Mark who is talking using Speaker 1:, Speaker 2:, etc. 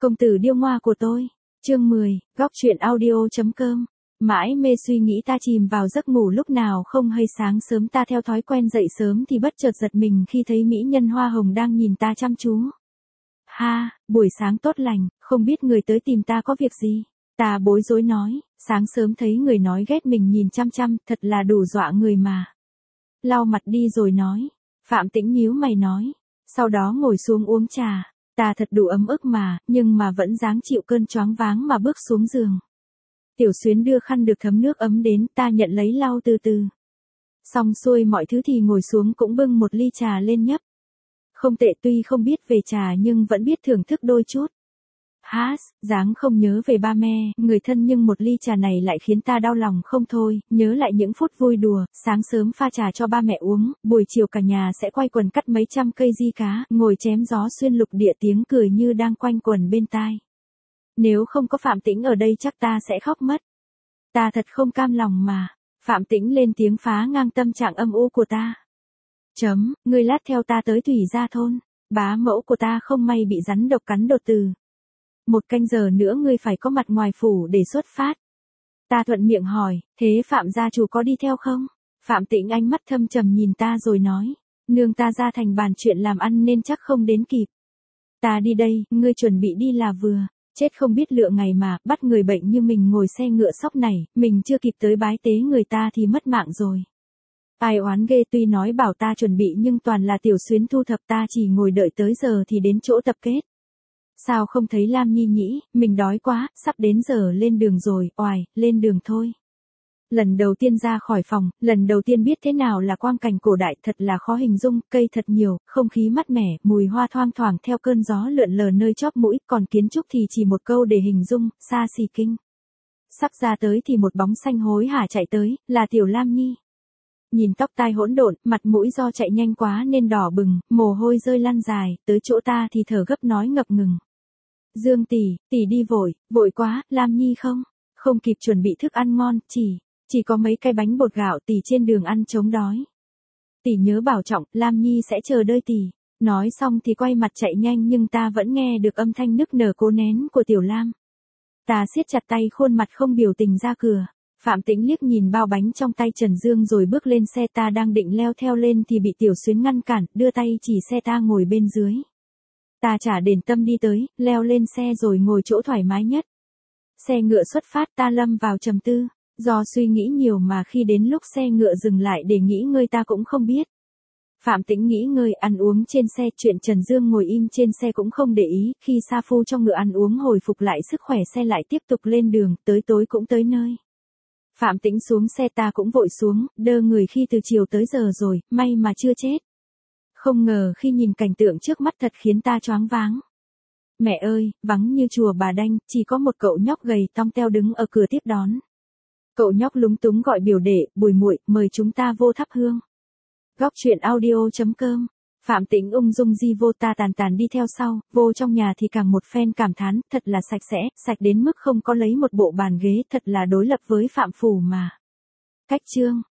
Speaker 1: Công tử điêu ngoa của tôi. Chương 10, góc truyện audio.com. Mãi mê suy nghĩ ta chìm vào giấc ngủ lúc nào không hay sáng sớm ta theo thói quen dậy sớm thì bất chợt giật mình khi thấy mỹ nhân hoa hồng đang nhìn ta chăm chú. Ha, buổi sáng tốt lành, không biết người tới tìm ta có việc gì. Ta bối rối nói, sáng sớm thấy người nói ghét mình nhìn chăm chăm, thật là đủ dọa người mà. Lau mặt đi rồi nói. Phạm Tĩnh nhíu mày nói. Sau đó ngồi xuống uống trà. Ta thật đủ ấm ức mà, nhưng mà vẫn dáng chịu cơn choáng váng mà bước xuống giường. Tiểu Xuyến đưa khăn được thấm nước ấm đến, ta nhận lấy lau từ từ. Xong xuôi mọi thứ thì ngồi xuống cũng bưng một ly trà lên nhấp. Không tệ, tuy không biết về trà nhưng vẫn biết thưởng thức đôi chút. Dáng không nhớ về ba mẹ, người thân, nhưng một ly trà này lại khiến ta đau lòng không thôi, nhớ lại những phút vui đùa, sáng sớm pha trà cho ba mẹ uống, buổi chiều cả nhà sẽ quay quần cắt mấy trăm cây di cá, ngồi chém gió xuyên lục địa, tiếng cười như đang quanh quần bên tai. Nếu không có Phạm Tĩnh ở đây chắc ta sẽ khóc mất. Ta thật không cam lòng mà. Phạm Tĩnh lên tiếng phá ngang tâm trạng âm u của ta. Ngươi lát theo ta tới Thủy Gia thôn. Bá mẫu của ta không may bị rắn độc cắn đột tử. 1 canh giờ nữa ngươi phải có mặt ngoài phủ để xuất phát. Ta thuận miệng hỏi, thế Phạm gia chủ có đi theo không? Phạm Tĩnh ánh mắt thâm trầm nhìn ta rồi nói, nương ta ra thành bàn chuyện làm ăn nên chắc không đến kịp. Ta đi đây, ngươi chuẩn bị đi là vừa. Chết không biết lựa ngày mà, bắt người bệnh như mình ngồi xe ngựa sóc này, mình chưa kịp tới bái tế người ta thì mất mạng rồi. Ai oán ghê, tuy nói bảo ta chuẩn bị nhưng toàn là Tiểu Xuyến thu thập, ta chỉ ngồi đợi tới giờ thì đến chỗ tập kết. Sao không thấy Lam Nhi nhỉ, mình đói quá, sắp đến giờ lên đường rồi, oài, lên đường thôi. Lần đầu tiên ra khỏi phòng, lần đầu tiên biết thế nào là quang cảnh cổ đại, thật là khó hình dung, cây thật nhiều, không khí mát mẻ, mùi hoa thoang thoảng theo cơn gió lượn lờ nơi chóp mũi, còn kiến trúc thì chỉ một câu để hình dung, xa xỉ kinh. Sắp ra tới thì một bóng xanh hối hả chạy tới, là Tiểu Lam Nhi. Nhìn tóc tai hỗn độn, mặt mũi do chạy nhanh quá nên đỏ bừng, mồ hôi rơi lăn dài, tới chỗ ta thì thở gấp nói ngập ngừng. Dương tỷ đi vội, vội quá, Lam Nhi không kịp chuẩn bị thức ăn ngon, chỉ có mấy cái bánh bột gạo, tỷ trên đường ăn chống đói. Tỷ nhớ bảo trọng, Lam Nhi sẽ chờ đợi tỷ. Nói xong thì quay mặt chạy nhanh nhưng ta vẫn nghe được âm thanh nức nở cố nén của Tiểu Lam. Ta siết chặt tay, khuôn mặt không biểu tình ra cửa. Phạm Tĩnh liếc nhìn bao bánh trong tay Trần Dương rồi bước lên xe, ta đang định leo theo lên thì bị Tiểu Xuyến ngăn cản, đưa tay chỉ xe ta ngồi bên dưới. Ta chả đền tâm đi tới, leo lên xe rồi ngồi chỗ thoải mái nhất. Xe ngựa xuất phát, ta lâm vào trầm tư. Do suy nghĩ nhiều mà khi đến lúc xe ngựa dừng lại để nghỉ ngơi ta cũng không biết. Phạm Tĩnh nghỉ ngơi ăn uống trên xe, chuyện Trần Dương ngồi im trên xe cũng không để ý, khi sa phu cho ngựa ăn uống hồi phục lại sức khỏe xe lại tiếp tục lên đường, tới tối cũng tới nơi. Phạm Tĩnh xuống xe ta cũng vội xuống, đơ người khi từ chiều tới giờ rồi, may mà chưa chết. Không ngờ khi nhìn cảnh tượng trước mắt thật khiến ta choáng váng. Mẹ ơi, vắng như chùa Bà Đanh, chỉ có một cậu nhóc gầy tong teo đứng ở cửa tiếp đón. Cậu nhóc lúng túng gọi biểu đệ, Bùi muội, mời chúng ta vô thắp hương. Góc truyện audio.com. Phạm Tĩnh ung dung di vô, ta tàn tàn đi theo sau, vô trong nhà thì càng một phen cảm thán, thật là sạch sẽ, sạch đến mức không có lấy một bộ bàn ghế, thật là đối lập với Phạm phủ mà. Cách chương.